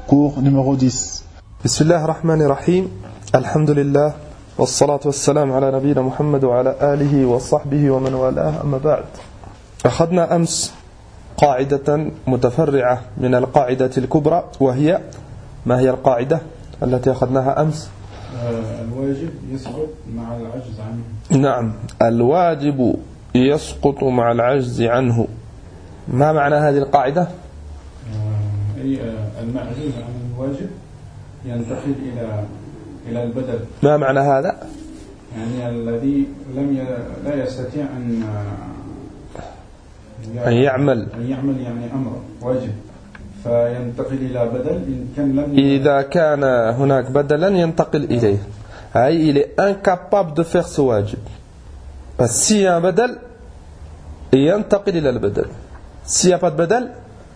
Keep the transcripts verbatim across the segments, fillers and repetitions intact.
cours numéro dix. Bismillah ar-Rahman ar-Rahim. Alhamdulillah. والصلاة والسلام على نبينا محمد وعلى آله وصحبه ومن والاه أما بعد. أخذنا أمس قاعدة متفرعة من القاعدة الكبرى وهي ما هي القاعدة التي أخذناها أمس؟ الواجب يسقط مع العجز عنه. نعم، الواجب يسقط مع العجز عنه. ما معنى هذه القاعدة؟ أي المعجوز عن الواجب ينتقل إلى إلى البدل. ما معنى هذا؟ يعني الذي لم ي... لا يستطيع أن أن يعمل أن يعمل يعني أمر واجب فينتقل إلى بدل إن كان لم ي... إذا كان هناك بدلا ينتقل إليه. أي il est incapable de faire ce واجب. بس s'il y a un بدل ينتقل إلى البدل. s'il n'y a pas de بدل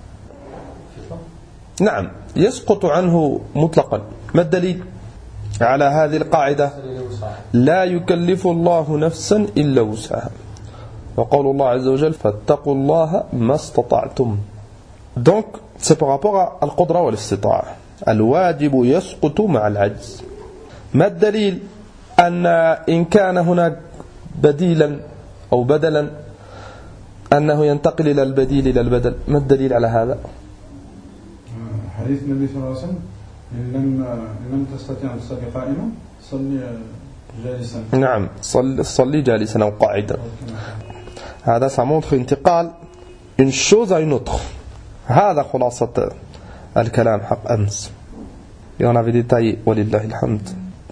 نعم يسقط عنه مطلقا. ما الدليل على هذه القاعدة؟ لا يكلف الله نفسا إلا وسعها، وقول الله عز وجل فاتقوا الله ما استطعتم. donc c'est par rapport à القدرة والاستطاعة. الواجب يسقط مع العجز. ما الدليل أن إن كان هناك بديلا أو بدلا أنه ينتقل إلى البديل إلى البدل؟ ما الدليل على هذا؟ حديث النبي صلى الله عليه وسلم إن لم لم تستطيع أن تصلي قائما صلي جالسا. نعم صلي, صلي جالسا أو قاعدا. هذا ça montre انتقال une chose à une autre. هذا خلاصة الكلام حق أمس. Et on avait détaillé ولله الحمد.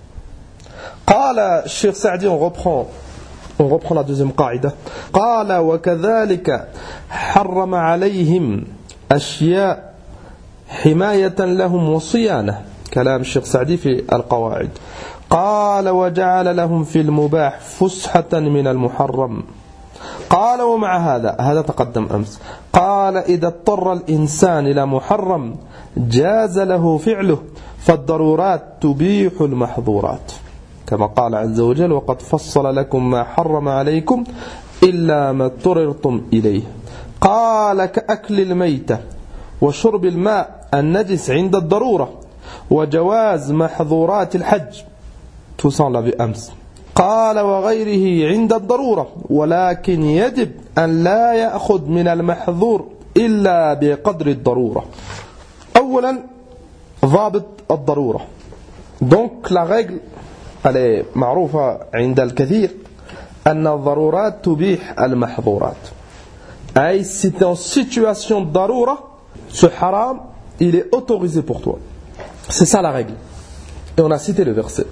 قال الشيخ سعدي on reprend on reprend la deuxième قاعدة. قال وكذلك حرم عليهم أشياء حماية لهم وصيانة. كلام الشيخ سعدي في القواعد. قال وجعل لهم في المباح فسحة من المحرم. قال ومع هذا هذا تقدم أمس. قال إذا اضطر الإنسان إلى محرم جاز له فعله فالضرورات تبيح المحظورات كما قال عز وجل وقد فصل لكم ما حرم عليكم إلا ما اضطررتم إليه. قال كأكل الميتة وشرب الماء النجس عند الضرورة وجواز محظورات الحج توصل بأمس. قال وغيره عند الضرورة ولكن يجب أن لا يأخذ من المحظور إلا بقدر الضرورة. أولا ضابط الضرورة. donc la règle elle est معروفة عند الكثير أن الضرورات تبيح المحظورات. أي c'est en situation de ضرورة ce haram il est autorisé pour toi. C'est ça la règle. Et on a cité le verset.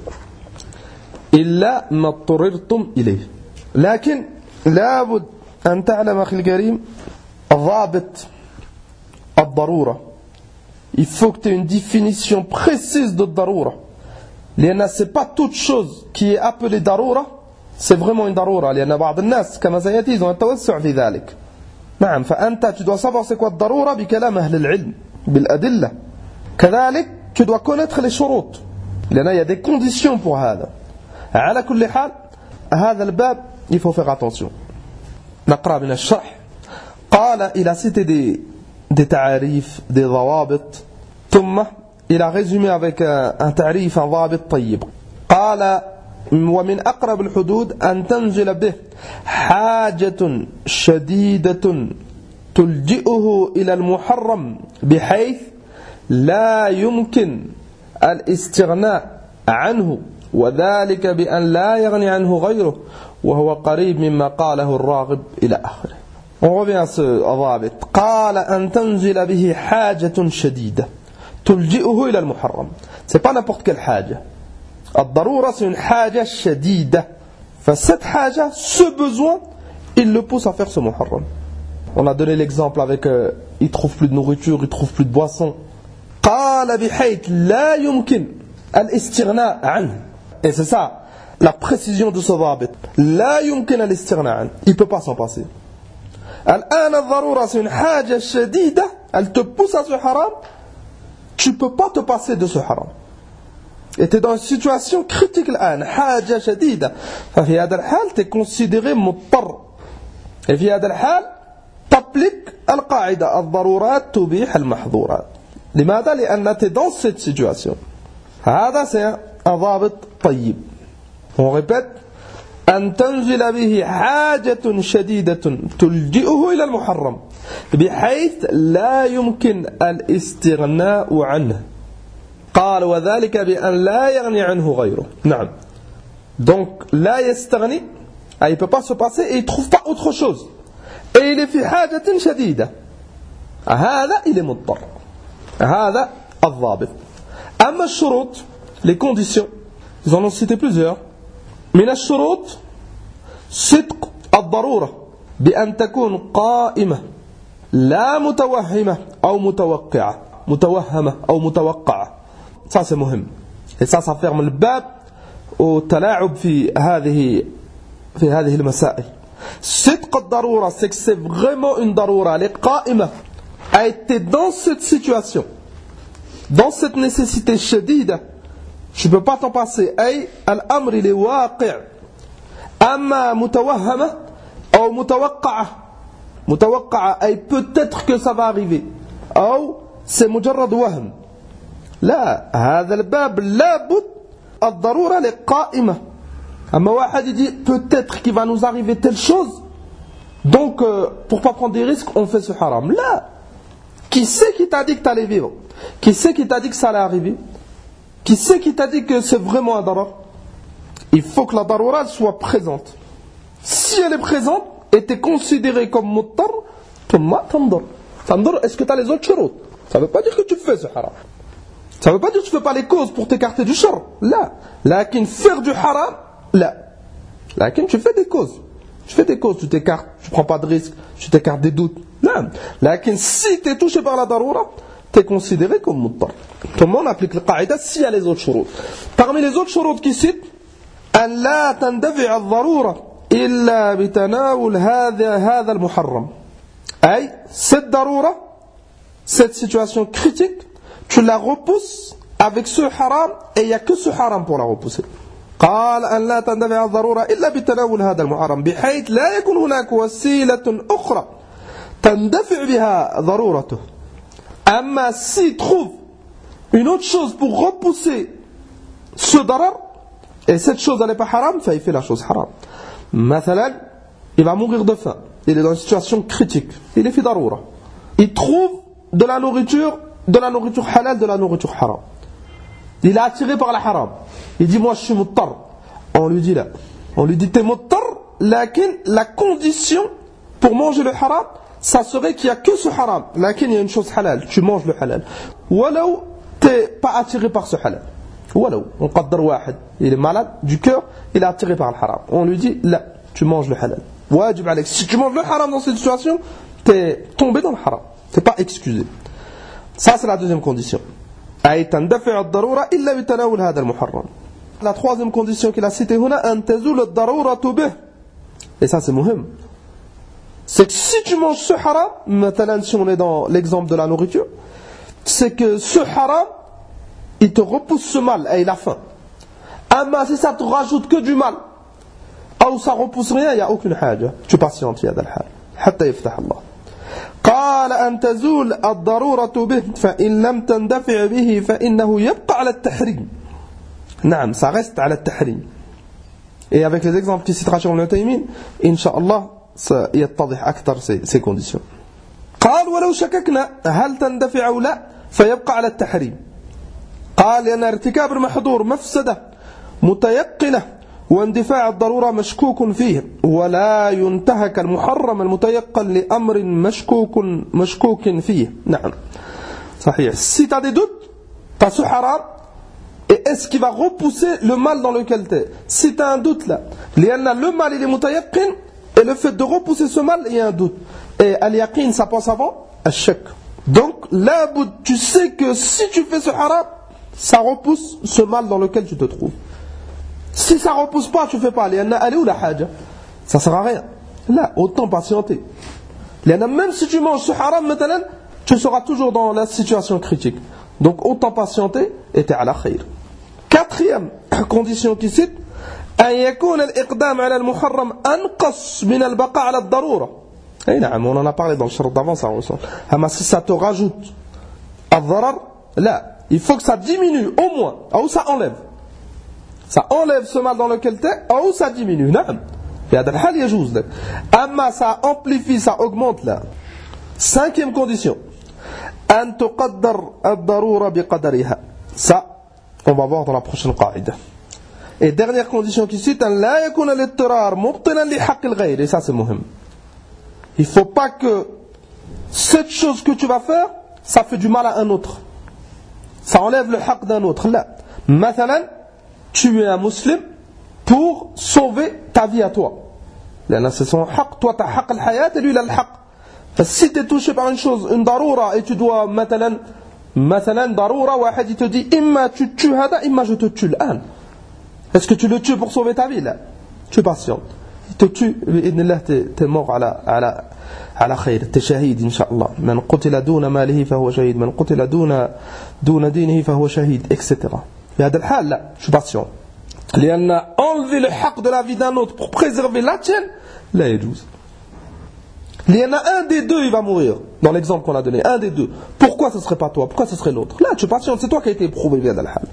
إلا ما اضطررتم إليه. لكن لابد أن تعلم أخي الكريم ضابط الضرورة. Il faut que tu aies une définition précise de ضرورة. لأن c'est pas toute chose qui est appelée ضرورة c'est vraiment une ضرورة. لأن بعض الناس كما سيأتي ils ont un توسع في ذلك. نعم فأنت tu dois savoir c'est quoi الضرورة بكلام أهل العلم بالأدلة. كذلك tu dois connaître les شروط لأن il y a des conditions pour هذا. على كل حال هذا الباب il faut faire attention. نقرأ من الشرح. قال il a cité des, des تعاريف des ضوابط ثم il a résumé avec un, un تعريف un ضابط طيب. قال ومن أقرب الحدود أن تنزل به حاجة شديدة تلجئه إلى المحرم بحيث لا يمكن الاستغناء عنه وذلك بأن لا يغني عنه غيره وهو قريب مما قاله الراغب إلى آخره. On revient à ce ضابط. قال أن تنزل به حاجة شديدة تلجئه إلى المحرم. C'est pas n'importe quelle حاجة. الضرورة c'est une حاجة شديدة. فcette حاجة, ce besoin, il le pousse à faire ce muharram. On a donné l'exemple avec euh, il trouve plus de nourriture, il trouve plus de boisson. قال بحيث لا يمكن الاستغناء عنه. Et c'est ça la précision de ce ضابط. لا يمكن الاستغناء عنه. Il peut pas s'en passer. الآن الضرورة c'est une حاجة شديدة, elle te pousse à ce haram. Tu peux pas te passer de ce haram. Et tu es dans une situation critique الآن حاجة شديدة. ففي هذا الحال tu es considéré مضطر. Et في هذا الحال t'appliques القاعدة الضرورات تبيح المحظورات. لماذا؟ لأن tu es dans cette situation. هذا c'est un ضابط طيب. On répète: أن تنزل به حاجة شديدة تلجئه إلى المحرم بحيث لا يمكن الاستغناء عنه. قال: وذلك بأن لا يغني عنه غيره. نعم. Donc لا يستغني, il ne peut pas se passer et il ne trouve pas autre chose. Et il est في حاجة شديدة. هذا il est مضطر. هذا الضابط. أما الشروط, les conditions, ils en ont cité plusieurs. من الشروط صدق الضرورة بأن تكون قائمة لا متوهمة أو متوقعة متوهمة أو متوقعة. Ça c'est مهم. Et ça, ça ferme le bab au تلاعب في هذه في هذه المسائل. صدق الضرورة, c'est que c'est vraiment une ضرورة. Elle est قائمة, a été dans cette situation, dans cette nécessité شديدة. Tu ne peux pas t'en passer. أي الأمر il est واقع. أما متوهمة أو متوقعة متوقعة أي peut-être que ça va arriver أو c'est مجرد وهم. لا, هذا الباب لابد الضرورة لقائمة. أما واحد يدي peut-être qu'il va nous arriver telle chose, donc euh, pour pas prendre des risques on fait ce haram. Là, qui c'est qui t'a dit que t'allais vivre? Qui c'est qui t'a dit que ça allait arriver? Qui c'est qui t'a dit que c'est vraiment un darar? Il faut que la darura soit présente. Si elle est présente et t'es considéré comme muttar, thumma tandar. Tandar, est-ce que tu as les autres shurut? Ça ne veut pas dire que tu fais ce haram. Ça ne veut pas dire que tu ne fais pas les causes pour t'écarter du shar. Là. Lakin faire du haram, là. Lakin tu fais des causes. Tu fais des causes, tu t'écartes, tu ne prends pas de risques, tu t'écartes des doutes. Là. Lakin si tu es touché par la darura, tu es considéré comme muttar. Comment on applique le qaïda s'il y a les autres shurut? Parmi les autres shurut qui citent, أن لا تندفع الضرورة إلا بتناول هذا هذا المحرم. أي cette ضرورة, cette situation critique, tu la repousses avec ce haram et il n'y a que ce haram pour la repousser. قال أن لا تندفع الضرورة إلا بتناول هذا المحرم بحيث لا يكون هناك وسيلة أخرى تندفع بها ضرورته. أما si trouve une autre chose pour repousser ce darar, et cette chose elle n'est pas haram, ça il fait la chose haram. Mathalan, il va mourir de faim, il est dans une situation critique, il est fait daroura, il trouve de la nourriture, de la nourriture halal, de la nourriture haram, il est attiré par la haram, il dit moi je suis muttar, on lui dit là, on lui dit t'es muttar, lakin la condition pour manger le haram, ça serait qu'il n'y a que ce haram, lakin il y a une chose halal, tu manges le halal, walau t'es pas attiré par ce halal. ولو نقدر واحد il est malade du cœur, il est attiré par le haram, on lui dit là tu manges le halal, واجب عليك. Si tu manges le haram dans cette situation, tu es tombé dans le haram, tu n'es pas excusé. Ça c'est la deuxième condition. أي تندفع الضرورة إلا بتناول هذا المحرم. La troisième condition qu'il a citée هنا أن تزول الضرورة به. Et ça c'est مهم. C'est que si tu manges ce haram, maintenant si on est dans l'exemple de la nourriture, c'est que ce haram il te repousse ce mal et il a faim. Amma si ça te rajoute que du mal, ou ça repousse rien, il n'y a aucune haja. Tu patientes في هذا الحال حتى يفتح الله. قال أن تزول الضرورة به فإن لم تندفع به فإنه يبقى على التحريم. نعم, ça reste على التحريم. Et avec les exemples qui citera Cheikh Ibn Taymiyya, Inch'Allah, ça يتضح أكثر ces conditions. قال ولو شككنا هل تندفع أو لا فيبقى على التحريم. قال لأن ارتكاب المحظور مفسدة متيقنة واندفاع الضرورة مشكوك فيه ولا ينتهك المحرم المتيقن لأمر مشكوك مشكوك فيه. نعم صحيح. Si tu as des doutes, tu as ce haram, et est-ce qu'il va repousser le mal dans lequel tu es? Si tu as un doute là, لأن le mal il est متيقن, et le fait de repousser ce mal, il y a un doute. Et al-yaqin ça passe avant al-shak. Donc là, tu sais que si tu fais ce haram, ça repousse ce mal dans lequel tu te trouves. Si ça repousse pas, tu fais pas. Allez où la haja? Ça sert à rien. Là, autant patienter. Même si tu manges ce haram maintenant, tu seras toujours dans la situation critique. Donc autant patienter et t'es à la khayr. Quatrième condition qui cite, أن يكون الإقدام على المحرم أنقص من البقاء على الضرورة. Et نعم, on en a parlé dans le shart d'avant, ça ressemble. Mais si ça te rajoute الضرر لا, il faut que ça diminue au moins, ou ça enlève. Ça enlève ce mal dans lequel tu es, ou ça diminue. نعم. في هذا الحال يجوز لك. أما ça amplifie, ça augmente là. Cinquième condition. أن تقدر الضرورة بقدرها. Ça, on va voir dans la prochaine قاعدة. Et dernière condition qui cite, أن لا يكون الاضطرار مبطلا لحق الغير. Et ça c'est مهم. Il ne faut pas que cette chose que tu vas faire, ça fait du mal à un autre. Ça enlève le haq d'un autre. Là. Mathalan, tu es un musulman pour sauver ta vie à toi. Là, c'est son haq. Toi, tu as haq al-hayat et lui, il a le haq. Si tu es touché par une chose, une daroura, et tu dois, mathalan, mathalan, daroura, wahad, il te dit, imma tu tues hada, imma je te tue l'an. Est-ce que tu le tues pour sauver ta vie? Là, tu patientes. Il te tue, tu es mort à la, à la, على خير تشهيد إن شاء الله من قتل دون ماله فهو شهيد من قتل دون دون دينه فهو شهيد et cetera. في هذا الحال لا je suis patient لأن enlever le haq de la vie d'un autre pour préserver la tienne لا يجوز. لأن un des deux il va mourir dans l'exemple qu'on a donné, un des deux. Pourquoi ce serait pas toi? Pourquoi ce serait l'autre? Là tu es patient, c'est toi qui a été éprouvé في هذا الحال.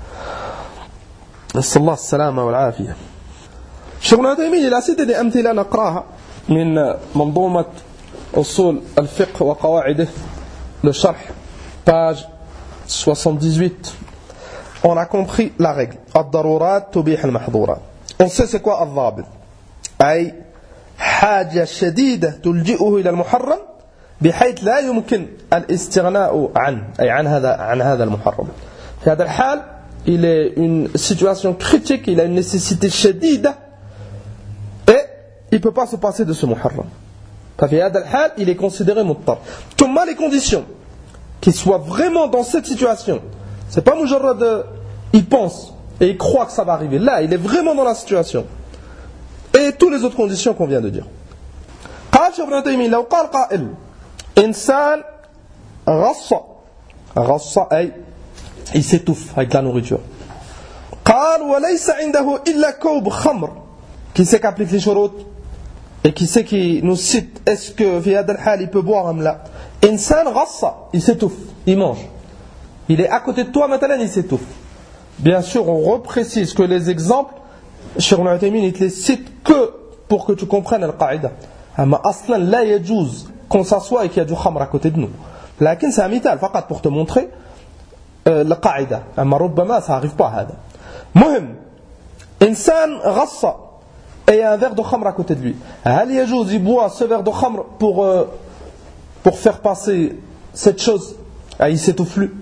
نسأل الله السلامة والعافية. الشيخ ابن عثيمين il a cité des أمثلة نقراها من منظومة أصول الفقه وقواعده le شرح page soixante-dix-huit. On a compris la règle الضرورات تبيح المحظورات. On sait c'est quoi الضابط أي حاجة شديدة تلجئه إلى المحرم بحيث لا يمكن الاستغناء عنه أي عن هذا عن هذا المحرم. في هذا الحال il est une situation critique, il a une nécessité شديدة et il ne peut pas se passer de ce muharram. ففي هذا الحال il est considéré مضطر. ثم les conditions qu'il soit vraiment dans cette situation, c'est pas مجرد il pense et il croit que ça va arriver, là il est vraiment dans la situation, et toutes les autres conditions qu'on vient de dire. قال شيخ ابن تيمية لو قال قائل إنسان غص غص أي il s'étouffe avec la nourriture. قال وليس عنده إلا كوب خمر. Qui c'est qui applique les shurut et qui c'est qui nous cite est-ce que في هذا الحال il peut boire am la. إنسان غص il s'étouffe, il mange. Il est à côté de toi maintenant, il s'étouffe. Bien sûr, on reprécise que les exemples Cheikh Ibn Uthaymin il te les cite que pour que tu comprennes le qaïda. Mais aslan la yajouz qu'on s'assoit et qu'il y a du khamr à côté de nous. Lakin c'est un mital faqat pour te montrer euh, le qaïda. Mais ربما ça arrive pas هذا. مهم إنسان غص et il y a un verre de khamr à côté de lui. هل يجوز il boit ce verre de khamr pour euh, pour faire passer cette chose ah, il s'étouffe plus.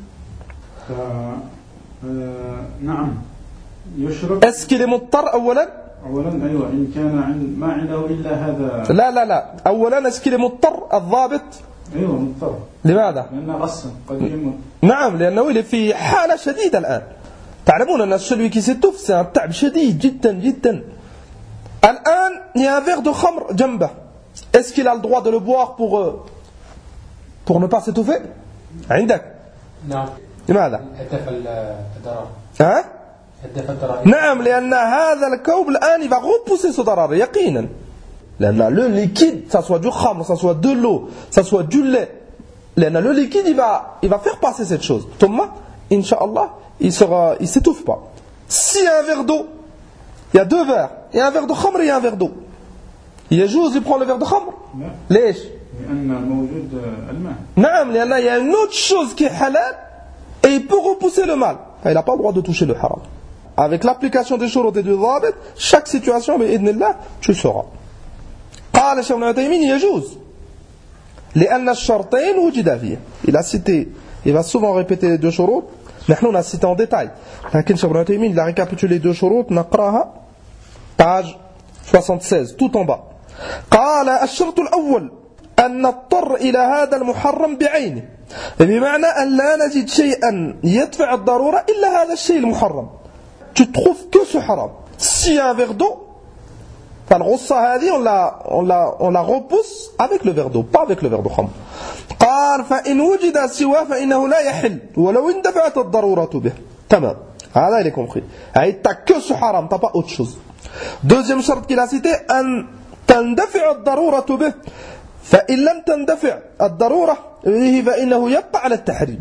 نعم يشرب. Est-ce qu'il est مضطر أولا؟ أولا أيوة إن كان عند ما عنده إلا هذا. لا لا لا أولا est-ce qu'il est مضطر الضابط؟ أيوة مضطر. لماذا؟ لأنه غص قديم. نعم لأنه il est في حالة شديدة الآن. تعلمون أن celui qui s'étouffe c'est un تعب شديد جدا جدا. الآن il y a un verre de khamr جنبه. Est-ce qu'il a le droit de le boire pour euh, pour ne pas s'étouffer؟ عندك؟ نعم. لماذا؟ هدف الضرر. ها؟ هدف الضرر. نعم لأن هذا الكوب الآن il va repousser ce ضرر يقينا. لأن le liquide, ça soit du khamr, ça soit de l'eau, ça soit du lait. لأن le liquide il va il va faire passer cette chose. Thomas, Inch'Allah, il sera il s'étouffe pas. S'il y a un verre d'eau, il y a deux verres, il y a un verre de khamr et il y a un verre d'eau. يجوز il prend le verre de khamr. ليش؟ لأن موجود الماء. نعم لأن il y a une autre chose qui est halal et il peut repousser le mal. Il n'a pas le droit de toucher le haram. Avec l'application des shurut et du dhabit, chaque situation, بإذن الله, tu sauras. قال الشيخ ابن عثيمين يجوز لأن الشرطين وجد فيه. Il a cité, il va souvent répéter les deux shurut. نحن on a cité en détail. لكن الشيخ ابن عثيمين il a récapitulé les deux shurut. نقراها page soixante-seize tout en bas. قال الشرط الأول أن نضطر إلى هذا المحرم بعينه بمعنى أن لا نجد شيئا يدفع الضرورة إلا هذا الشيء المحرم. Tu trouves que ce haram. S'il y a un verre d'eau, فالغصة هذه on la, on, la, on la repousse avec le verre d'eau, pas avec le verre de khamr. قال فإن وجد سواه فإنه لا يحل ولو اندفعت الضرورة به. تمام. هذا il est compris. T'as que ce haram, t'as pas autre chose. Deuxième charte qu'il a cité أن تندفع الضرورة به فإن لم تندفع الضرورة به فإنه يبقى على التحريم.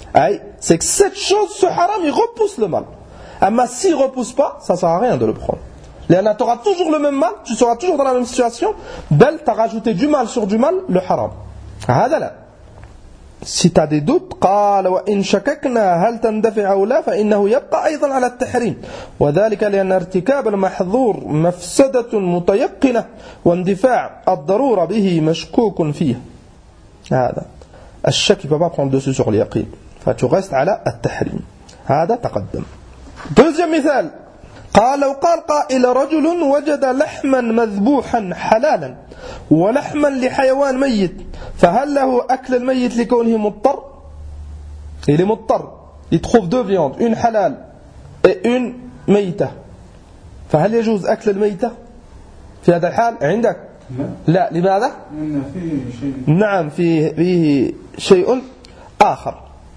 Aïe, c'est que cette chose, ce haram, il repousse le mal. Mais s'il ne repousse pas, ça ne sert à rien de le prendre. Léana, tu auras toujours le même mal, tu seras toujours dans la même situation. Belle, tu as rajouté du mal sur du mal, le haram. Hadala. Si tu as des doutes, قال وإن شككنا هل تندفع أو لا فإنه يبقى أيضا على التحريم وذلك لأن ارتكاب المحظور مفسدة متيقنة واندفاع الضرورة به مشكوك فيه. هذا الشك ne peut pas prendre dessus sur اليقين فتو restes على التحريم. هذا تقدم. Deuxième مثال قال لو قال قائل رجل وجد لحما مذبوحا حلالا ولحما لحيوان ميت فهل له أكل الميت لكونه مضطر؟ Il est مضطر. Il trouve deux viandes, une halal et une ميتة. فهل يجوز أكل الميتة في هذا الحال عندك؟ لا. لماذا؟ لأن فيه شيء. نعم فيه فيه شيء آخر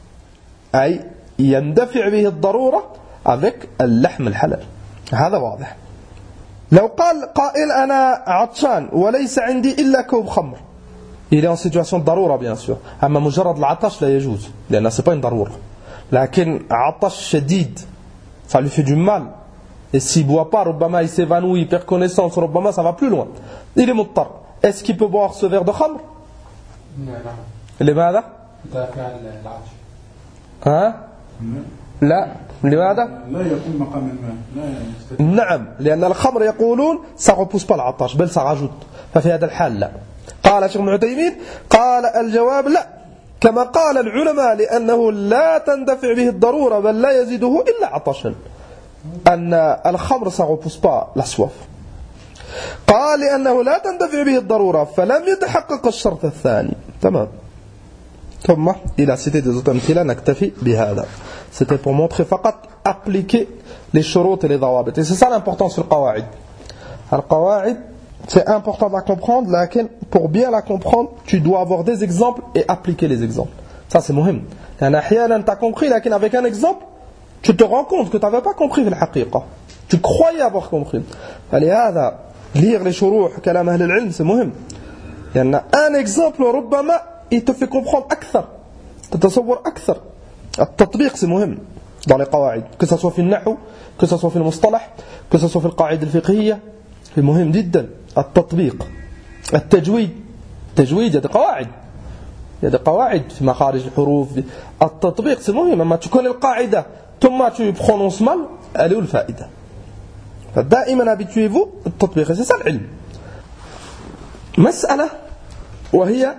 أي يندفع به الضرورة avec اللحم الحلال. هذا واضح. لو قال قائل أنا عطشان وليس عندي إلا كوب خمر. Il est en situation de ضرورة bien sûr. أما مجرد العطش لا يجوز لأن c'est pas une ضرورة. لكن عطش شديد ça lui fait du mal. Et s'il boit pas, ربما il s'évanouit, il perd connaissance, ربما ça va plus loin. Il est مضطر. Est-ce qu'il peut boire ce verre de خمر؟ نعم. لماذا؟ دافع العطش. ها؟ لا. لماذا؟ لا يكون مقام الماء. لا يستطيع. نعم لأن الخمر يقولون ça repousse pas العطش بل ça rajoute. ففي هذا الحال لا. قال شيخ ابن عثيمين قال الجواب لا كما قال العلماء لأنه لا تندفع به الضرورة بل لا يزيده إلا عطشا. أن الخمر ça repousse pas la soif. قال لأنه لا تندفع به الضرورة فلم يتحقق الشرط الثاني. تمام. ثم إلى cité des autres أمثلة نكتفي بهذا. C'était pour montrer فقط appliquer les شروط et les ضوابط. Et c'est ça l'importance في القواعد. القواعد c'est important de la comprendre, mais pour bien la comprendre, tu dois avoir des exemples et appliquer les exemples. Ça c'est مهم. يعني أحيانا tu as compris, mais avec un exemple, tu te rends compte que tu n'avais pas compris في الحقيقة. Tu croyais avoir compris. فلهذا lire les شروح كلام أهل العلم c'est مهم. لأن un exemple ربما il te fait comprendre أكثر. تتصور أكثر. التطبيق c'est مهم dans les قواعد. Que ça soit في النحو, que ça soit في المصطلح, que ça soit في القاعدة الفقهية. c'est مهم جدا. التطبيق التجويد تجويد هذه قواعد هذه قواعد في مخارج الحروف. التطبيق c'est مهم. لما تكون القاعدة ثم tu prononces mal elle est où الفائدة. فدائما habituez-vous التطبيق. c'est ça العلم. مسألة وهي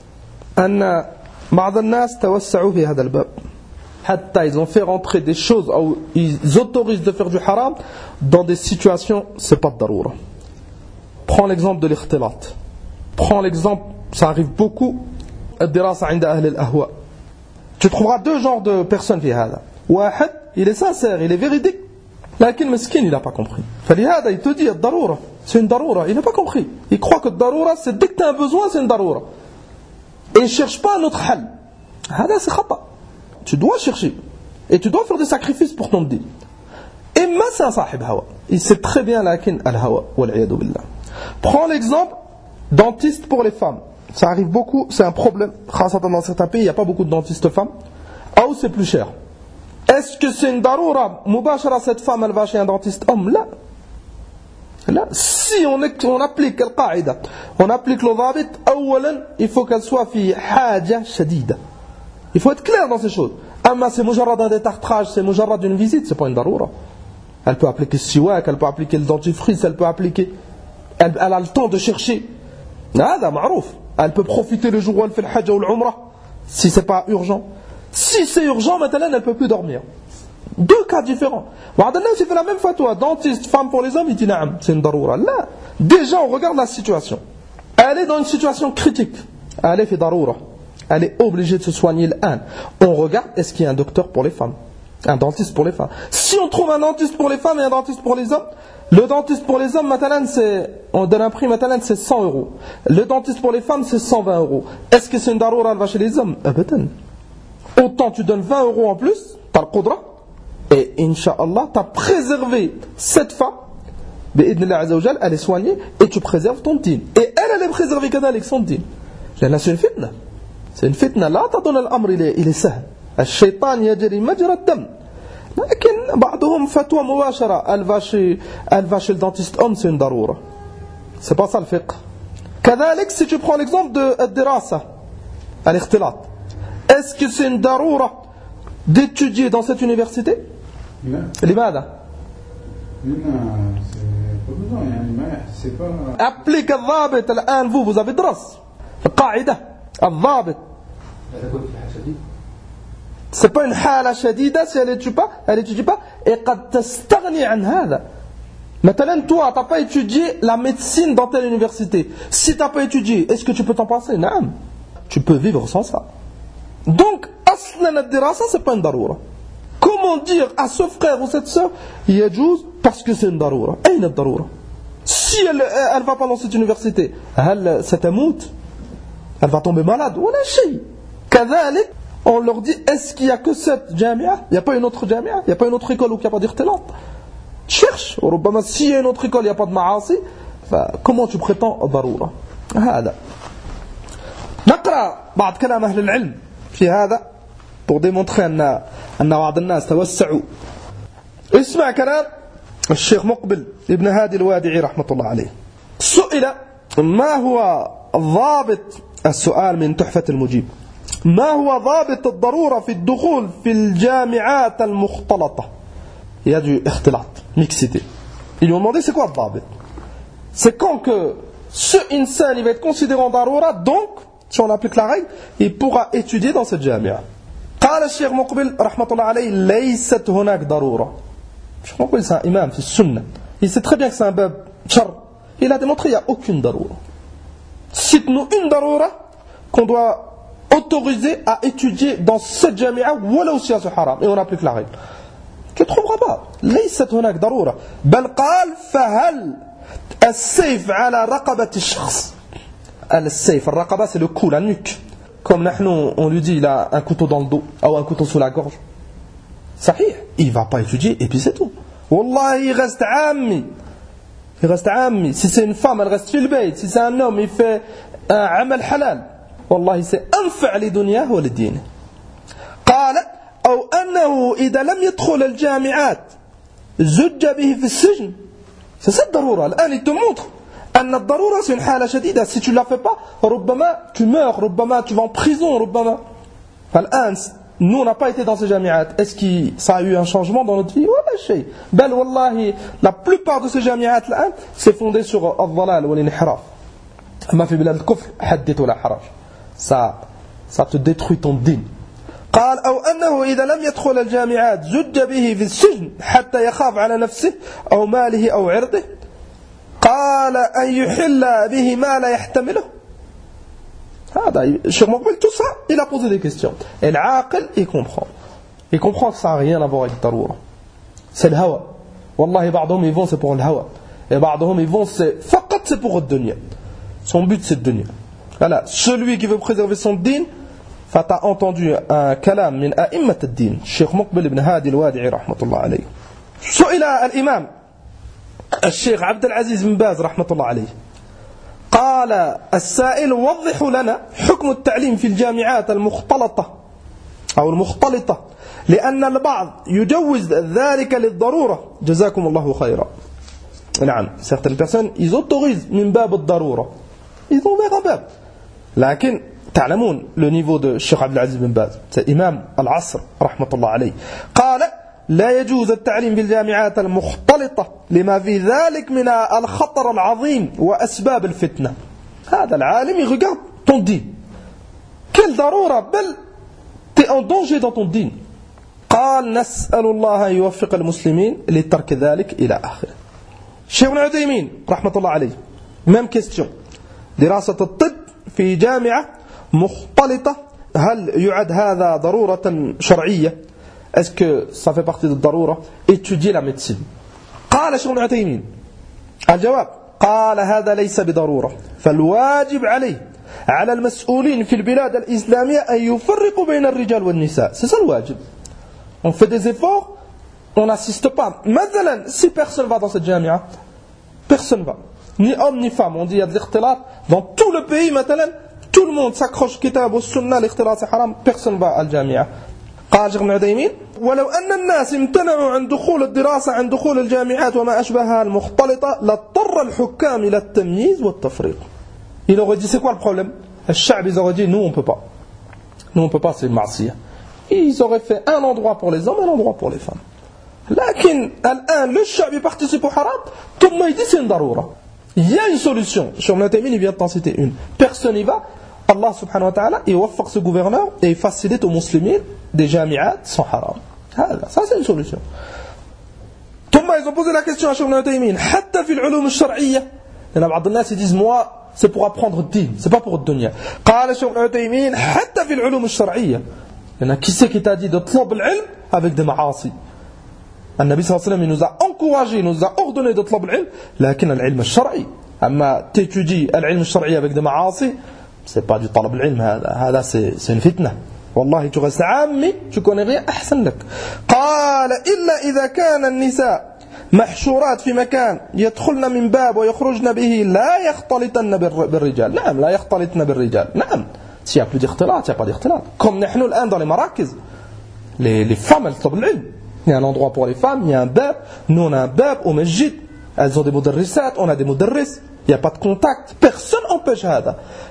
أن بعض الناس توسعوا في هذا الباب حتى ils ont fait rentrer des choses ou ils autorisent de faire du haram dans des situations c'est pas de ضرورة. Prends l'exemple de l'ikhtilat. Prends l'exemple, ça arrive beaucoup, الدراسة عند أهل الأهواء. Tu trouveras deux genres de personnes في هذا. واحد, il est sincère, il est véridique, لكن مسكين, il n'a pas compris. فلهذا il te dit الضرورة, c'est une ضرورة, il n'a pas compris. Il croit que الضرورة, c'est dès que tu as un besoin, c'est une ضرورة. Et il ne cherche pas un autre حل. هذا c'est خطأ. Tu dois chercher. Et tu dois faire des sacrifices pour ton din. Et ما c'est un صاحب هوا. Il sait très bien لكن الهوى والعياذ بالله. Prends l'exemple dentiste pour les femmes. Ça arrive beaucoup, c'est un problème. Dans certains pays, il n'y a pas beaucoup de dentistes femmes. Ou c'est plus cher. Est-ce que c'est une daroura mubashara, cette femme, elle va chez un dentiste homme? Là. Là. Si on, est, on applique le qaïda, on applique le dhabit, il faut qu'elle soit fi haja shadida. Il faut être clair dans ces choses. Amma c'est mujarrad un détartrage, c'est mujarrad d'une visite, c'est pas une daroura. Elle peut appliquer le siwak, elle peut appliquer le dentifrice, elle peut appliquer. Elle, elle a le temps de chercher. Nada, ma'rouf. Elle peut profiter le jour où elle fait le hajj ou l'umrah. Si c'est pas urgent. Si c'est urgent, maintenant elle ne peut plus dormir. Deux cas différents. Wa'adallah, c'est fait la même fatwa. Dentiste, femme pour les hommes, il dit na'am, c'est une daroura. Là, déjà on regarde la situation. Elle est dans une situation critique. Elle est fait daroura. Elle est obligée de se soigner l'âne. On regarde, est-ce qu'il y a un docteur pour les femmes? Un dentiste pour les femmes. Si on trouve un dentiste pour les femmes et un dentiste pour les hommes, le dentiste pour les hommes, matalan, c'est, on donne un prix, matalan, c'est cent euros. Le dentiste pour les femmes, c'est cent vingt euros. Est-ce que c'est une daroura, elle va chez les hommes? Abadan. Autant tu donnes vingt euros en plus, t'as le qudra, et incha'Allah, t'as préservé cette femme, bi'idnillah azawajal, elle est soignée, et tu préserves ton din. Et elle, elle est préservée qu'elle avec son din. Là, c'est une fitna. C'est une fitna. Là, t'as donné l'amr, il est, il est sahl. الشيطان يجري مجرى الدم. لكن بعضهم فتوى مباشرة elle va chez elle va chez le dentiste homme, c'est une daroura. C'est pas ça le fiqh. كذلك si tu prends l'exemple de الدراسة الاختلاط, est-ce que c'est une daroura d'étudier dans cette université? لماذا؟ applique الضابط الآن. vous vous avez درس القاعدة الضابط. c'est pas une حالة شديدة si elle étudie pas, elle étudie pas et قد تستغني عن هذا. Maintenant, toi, tu n'as pas étudié la médecine dans telle université. Si tu n'as pas étudié, est-ce que tu peux t'en passer? Non. Tu peux vivre sans ça. Donc, aslan ad-dirasa, ce n'est pas une daroura. Comment dire à ce frère ou cette soeur, yajouz, parce que c'est une daroura? Aïn ad-daroura? Si elle ne va pas dans cette université, elle s'atamout, elle va tomber malade. Ou la shay. Kadhalik, on leur dit, est-ce qu'il n'y a que cette jamia? Il n'y a pas une autre jamia? Il n'y a pas une autre école où il n'y a pas d'ikhtilat? cherche. وربما s'il y a une autre école, il n'y a pas de maasi, comment tu prétends ضرورة؟ هذا. نقرأ بعض كلام أهل العلم في هذا pour démontrer أن أن بعض الناس توسعوا. اسمع كلام الشيخ مقبل ابن هادي الوادعي رحمة الله عليه. سئل ما هو ضابط السؤال من تحفة المجيب، ما هو ضابط الضرورة في الدخول في الجامعات المختلطة؟ Il y a du ikhtilat, mixité. Ils lui ont demandé c'est quoi le dhabit? C'est quand que ce insan il va être considéré en daroura, donc si on applique la règle, il pourra étudier dans cette jamia. قال الشيخ مقبل رحمة الله عليه ليست هناك ضرورة. الشيخ مقبل c'est un imam في السنة. Il sait très bien que c'est un bab char. Il a démontré qu'il n'y a aucune daroura. Cite-nous une daroura qu'on doit autoriser à étudier dans cette jamia wala aussi à ce haram. Et on applique la règle. Tu ne trouveras pas. ليست هناك ضرورة. بل قال فهل السيف على رقبة الشخص. السيف الرقبة c'est le cou, la nuque. Comme نحن on lui dit il a un couteau dans le dos ou un couteau sous la gorge. صحيح. Il va pas étudier et puis c'est tout. والله il reste عامي. Il reste عامي. Si c'est une femme elle reste في البيت. Si c'est un homme il fait un عمل حلال. والله c'est أنفع لدنياه ولدينه. قال أو أنه إذا لم يدخل الجامعات زج به في السجن. C'est cette ضرورة. الآن il te montre أن الضرورة c'est une حالة شديدة. Si tu ne la fais pas, ربما tu meurs, ربما tu vas en prison, ربما. الآن nous on n'a pas été dans ces jamiat. Est-ce que ça a eu un changement dans notre vie? ولا شيء. بل والله la plupart de ces jamiat الآن c'est fondé sur الضلال والانحراف. أما في بلاد الكفر حدث ولا حرج. Ça, ça te détruit ton dîn. قال أو أنه إذا لم يدخل الجامعات زج به في السجن حتى يخاف على نفسه أو ماله أو عرضه. قال أن يحل به ما لا يحتمله. هذا الشيخ مقبل tout ça il a posé des questions et العاقل il comprend il comprend que ça n'a rien à voir avec الضرورة. C'est le hawa. والله بعضهم ils vont c'est pour le hawa et بعضهم ils vont c'est فقط c'est pour le dunya. Son but c'est le dunya. Voilà, celui qui veut préserver son dîn. فأنت entendu un كلام من أئمة الدين الشيخ مقبل بن هادي الوادعي رحمة الله عليه. سئل الإمام الشيخ عبد العزيز بن باز رحمة الله عليه قال السائل وضح لنا حكم التعليم في الجامعات المختلطة أو المختلطة لأن البعض يجوز ذلك للضرورة جزاكم الله خيرا. نعم certaines personnes ils autorisent من باب الضرورة ils ont ouvert un bab لكن تعلمون le niveau de الشيخ عبد العزيز بن باز c'est إمام العصر رحمة الله عليه قال لا يجوز التعليم في الجامعات المختلطة لما في ذلك من الخطر العظيم وأسباب الفتنة. هذا العالم il regarde ton din. Quelle ضرورة بل t'es en danger dans ton din. قال نسأل الله يوفق المسلمين لترك ذلك إلى آخره. الشيخ ابن عثيمين رحمة الله عليه même question. دراسة الطب في جامعة مختلطة هل يعد هذا ضرورة شرعية؟ Est-ce que ça fait partie de الضرورة étudier la médecine؟ قال الشيخ ابن عثيمين الجواب قال هذا ليس بضرورة فالواجب عليه على المسؤولين في البلاد الإسلامية أن يفرقوا بين الرجال والنساء. C'est ça le wajib. On fait des efforts, on n'assiste pas. مثلا si personne va dans cette jamia, personne va. Ni homme ni femme. On dit il y a de l'ikhtilat dans tout le pays. مثلا tout le monde s'accroche kitab ou sunna, l'ikhtilat c'est haram, personne va à la jamia. قال شيخ ابن عثيمين ولو أن الناس امتنعوا عن دخول الدراسة عن دخول الجامعات وما أشبهها المختلطة لاضطر الحكام إلى التمييز والتفريق. Il aurait dit c'est quoi le problème? الشعب ils auraient dit nous on peut pas. Nous on peut pas, c'est المعصية. Ils auraient fait un endroit pour les hommes, un endroit pour les femmes. لكن الآن le الشعب participe au haram, ثم il dit c'est une ضرورة. Il y a une solution. Cheikh Ibn Uthaymin il vient de t'en citer une. Personne n'y va. Allah subhanahu wa ta'ala il وفق ce gouverneur et il facilite aux musulmans des jami'at sans haram. Ça c'est une solution. ثم ils ont posé la question à Cheikh Ibn Uthaymin حتى في العلوم الشرعية. Il y en a بعض الناس ils disent moi c'est pour apprendre le din, c'est pas pour le dunya. قال Cheikh Ibn Uthaymin حتى في العلوم الشرعية. Il y en a qui c'est qui t'a dit de طلب العلم avec des maasi. النبي صلى الله عليه وسلم il nous a encouragé, il nous a ordonné de طلب العلم لكن العلم الشرعي. أما تétudies العلم الشرعي avec des maasi, c'est pas du طلب العلم هذا. هذا c'est c'est une fitna. والله tu restes عامي, tu connais rien, أحسن لك. قال إلا إذا كان النساء محشورات في مكان يدخلن من باب ويخرجن به لا يختلطن بالرجال. نعم لا يختلطن بالرجال. نعم s'il y a plus d'اختلاط, il y a pas d'اختلاط. Comme نحن الآن dans les marakiz, les les femmes elles طلب العلم. Il y a un endroit pour les femmes, il y a un bab, nous on a un bab au masjid, elles ont des mudarrisat, on a des mudarris, il n'y a pas de contact, personne n'empêche هذا.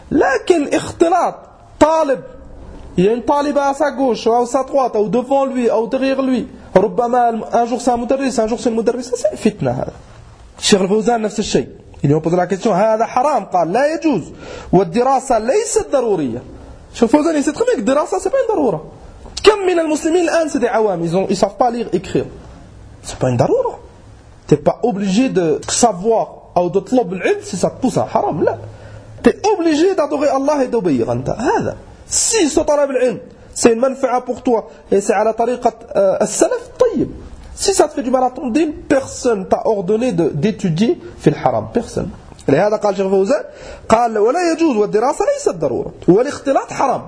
لكن اختلاط طالب, il y a une taliba à sa gauche ou à sa droite ou devant lui ou derrière lui, ربما un jour c'est un mudarris, un jour c'est une mudarris, c'est une fitna هذا. الشيخ الفوزان نفس الشيء. Il lui a posé la question هذا حرام, قال لا يجوز والدراسة ليست ضرورية. الشيخ الفوزان il sait très bien que الدراسة c'est pas une ضرورة. Comme من المسلمين الآن c'est des عوام, ils ont ils savent pas lire écrire. C'est pas une ضرورة. T'es pas obligé de savoir ou de طلب العلم si ça te pousse à haram. لا. T'es obligé d'adorer Allah et d'obéir أنت. هذا. Si ce طلب العلم c'est une manfa'a pour toi et c'est à la طريقة السلف طيب. Si ça te fait du mal à ton dîn, personne t'a ordonné de, d'étudier في الحرام. Personne. لهذا قال شيخ فوزان قال ولا يجوز والدراسة ليست ضرورة والاختلاط حرام.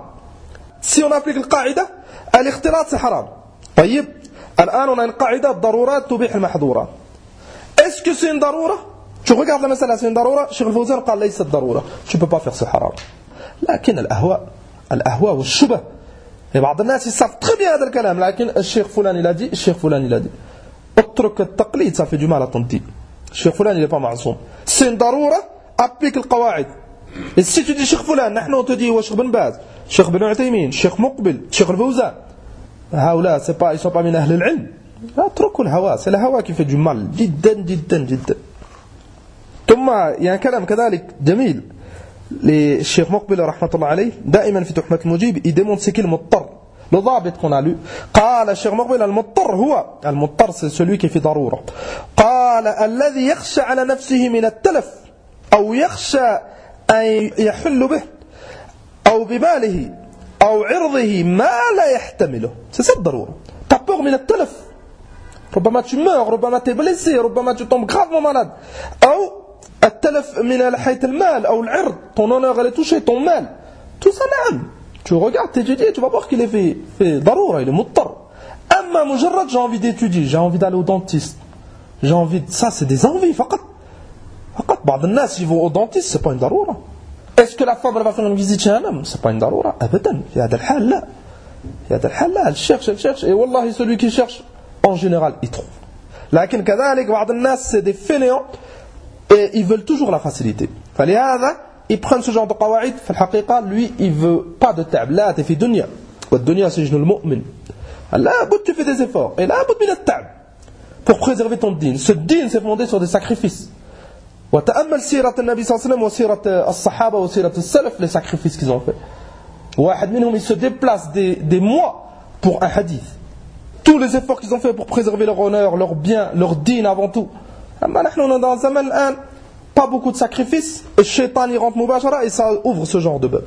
Si on applique القاعدة الاختلاط c'est حرام. طيب الآن on a une قاعدة الضرورات تبيح المحظورات. Est-ce que c'est une ضرورة? Tu regardes la مسألة c'est une ضرورة. شيخ الفوزان قال ليست ضرورة. Tu peux pas faire ce حرام. لكن الأهواء الأهواء والشبه. Et بعض الناس ils savent très bien هذا الكلام لكن الشيخ فلان il a dit الشيخ فلان il a dit. اترك التقليد ça fait du mal à ton dit. الشيخ فلان il est pas معصوم. C'est une ضرورة applique القواعد. Et si tu dis الشيخ فلان نحن on te dit هو الشيخ بن باز الشيخ بن عثيمين الشيخ مقبل الشيخ الفوزان هؤلاء c'est pas ils sont pas من أهل العلم. اتركوا الهوى, c'est le هوى qui fait du mal جدا جدا جدا. ثم يعني كلام كذلك جميل للشيخ مقبل رحمة الله عليه دائما في تحمة المجيب يدمون سكيل مضطر le ضابط qu'on a lu قال الشيخ مقبل المضطر هو المضطر c'est celui qui fait ضرورة قال الذي يخشى على نفسه من التلف أو يخشى أن يحل به أو بماله أو عرضه ما لا يحتمله c'est ça الضرورة. t'as peur من التلف, ربما tu meurs, ربما tu es blessé, ربما tu tombes gravement malade, أو التلف من حيث المال أو العرض, ton honneur elle est touchée, ton mal, tout ça نعم. Tu regardes, t'étudies, tu vas voir qu'il est fait, fait ضرورة, il est مضطر. أما مجرد j'ai envie d'étudier, j'ai envie d'aller au dentiste, j'ai envie de... ça c'est des envies فقط فقط. بعض الناس ils vont au dentiste, c'est pas une ضرورة. Est-ce que la femme elle va faire une visite chez un homme? C'est pas une ضرورة أبدا. في هذا الحال لا, في هذا الحال لا. Elle cherche, elle cherche et والله celui qui cherche en général il trouve. لكن كذلك بعض الناس c'est des fainéants et ils veulent toujours la facilité. فلهذا ils prennent ce genre de قواعد. في الحقيقة lui il veut pas de تعب. لا في دنيا والدنيا سجن المؤمن. لا بد tu fais des efforts et لا بد من التعب pour préserver ton dîn. Ce dîn c'est fondé sur des sacrifices. وتأمل سيرة النبي صلى الله عليه وسلم وسيرة الصحابة وسيرة السلف, les sacrifices qu'ils ont fait. واحد منهم il se déplace des, des mois pour un hadith. Tous les efforts qu'ils ont fait pour préserver leur honneur, leur bien, leur dîn avant tout. أما نحن on est dans un zaman الآن pas beaucoup de sacrifices et le shaitan il rentre مباشرة et ça ouvre ce genre de bab.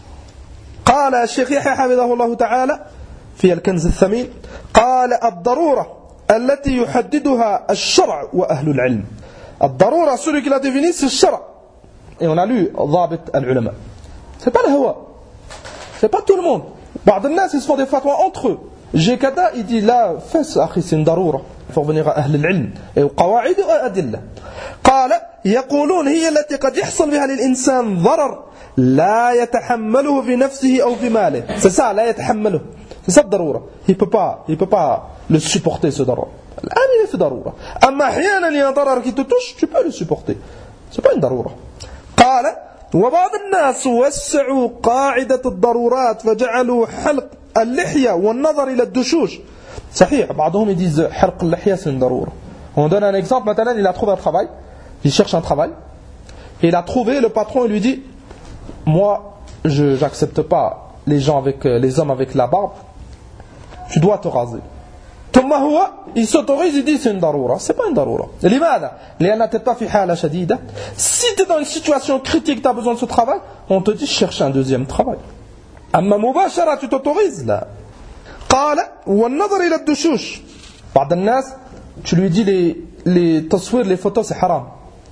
قال الشيخ يحيى حفظه الله تعالى في الكنز الثمين قال الضرورة التي يحددها الشرع وأهل العلم. الضرورة celui qui l'a défini c'est le shara. Et on a lu ضابط العلماء. C'est pas le hawa. C'est pas tout le monde. بعض الناس ils se font des fatwas entre eux. J'ai kada il dit là fais أخي c'est une ضرورة. Il faut revenir à أهل العلم et قواعد وأدلة. قال يقولون هي التي قد يحصل بها للإنسان ضرر لا يتحمله في نفسه أو في ماله. C'est ça لا يتحمله. C'est ça le daroura. Il peut pas, il peut pas le supporter ce daroura. L'âme il est fait daroura. Amma ahyana il y a un darar qui te touche, tu peux le supporter. C'est pas une daroura. قال وبعض الناس وسعوا قاعدة الضرورات فجعلوا حلق اللحية والنظر إلى الدشوش. صحيح بعضهم ils disent حلق اللحية c'est une daroura. On donne un exemple. Maintenant il a trouvé un travail, il cherche un travail et il a trouvé le patron, il lui dit moi je j'accepte pas les gens avec les hommes avec la barbe, tu dois te raser. ثم هو il s'autorise, il dit c'est une daroura. C'est pas une daroura. لماذا؟ لأن t'es pas في حالة شديدة. Si tu es dans une situation critique, tu as besoin de ce travail, on te dit cherche un deuxième travail. أما مباشرة tu t'autorises là. قال والنظر إلى الدشوش. بعض الناس tu lui dis les les تصوير les photos c'est haram.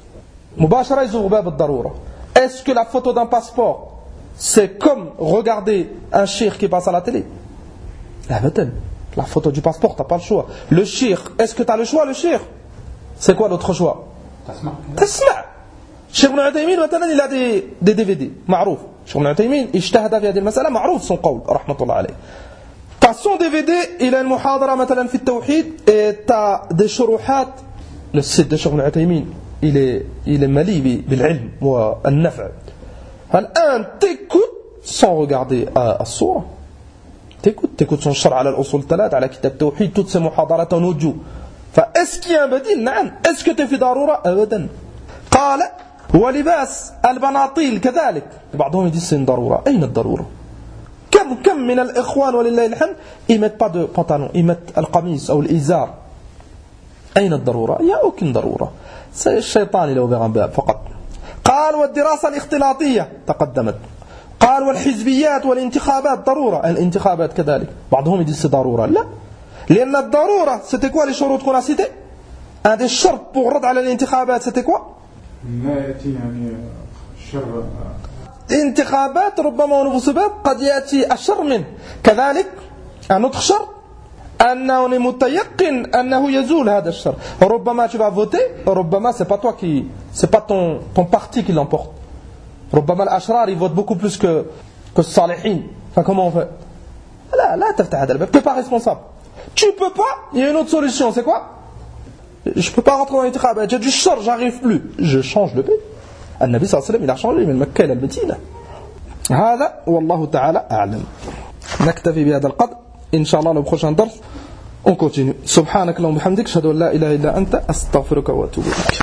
مباشرة يزوغ باب الضرورة. Est-ce que la photo d'un passeport c'est comme regarder un cheikh qui passe à la télé? أبدا. La photo du passeport, tu n'as pas le choix. Le cheikh, est-ce que tu as le choix, le cheikh? C'est quoi l'autre choix? Tasma'. Cheikh Ibn Uthaymin, maintenant, il a des, des D V D. Ma'rouf. Cheikh Ibn Uthaymin, il ijtahada fi hadhihi al-mas'ala, ma'rouf son qawl, rahmatullah alayh. T'as son D V D, il a une muhadara, maintenant, fi al-tawhid, et t'as des shuruhat. Le site de Cheikh Ibn Uthaymin, il est, il est mali bil-ilm wa al-naf'. Un, t'écoutes sans regarder à, à sourd. T'écoutes, t'écoutes son char ala al-usul talat, ala kitab tawhid, toutes ces muhadarat en audio. Est-ce qu'il y a un badil? نعم. Est-ce que tu fais darura? أبدا. قال ولباس البناطيل كذلك. بعضهم يدي c'est une darura. أين الضرورة؟ كم كم من الإخوان ولله الحمد ils mettent pas de pantalon, ils mettent القميص أو الإزار. أين الضرورة؟ il y a aucune ضرورة. c'est الشيطان اللي ouvert un bab فقط. قال والدراسة الاختلاطية تقدمت. قال والحزبيات والانتخابات ضرورة. الانتخابات كذلك. بعضهم يدي c'est ضرورة. لا. لأن الضرورة c'était quoi les شروط qu'on a cité? Un des شرط pour رد على الانتخابات c'était quoi? لا يأتي يعني شر. انتخابات ربما ونفس سبب قد يأتي الشر منه. كذلك un autre شرط أنه متيقن أنه يزول هذا الشر. ربما tu vas voter, ربما c'est pas toi qui, c'est pas ton ton parti qui l'emporte. ربما الأشرار ils votent beaucoup plus que que الصالحين. Enfin comment on fait? لا لا تفتح هذا الباب. Tu n'es pas responsable. Tu peux pas. Il y a une autre solution. C'est quoi? Je peux pas rentrer dans l'intikhabat. J'ai du shar, j'arrive plus. Je change de pays. النبي صلى الله عليه وسلم il a changé من مكة إلى المدينة. هذا والله تعالى أعلم. نكتفي بهذا القدر. إن شاء الله لو prochain درس on continue. سبحانك اللهم وبحمدك أشهد أن لا إله إلا أنت أستغفرك وأتوب إليك.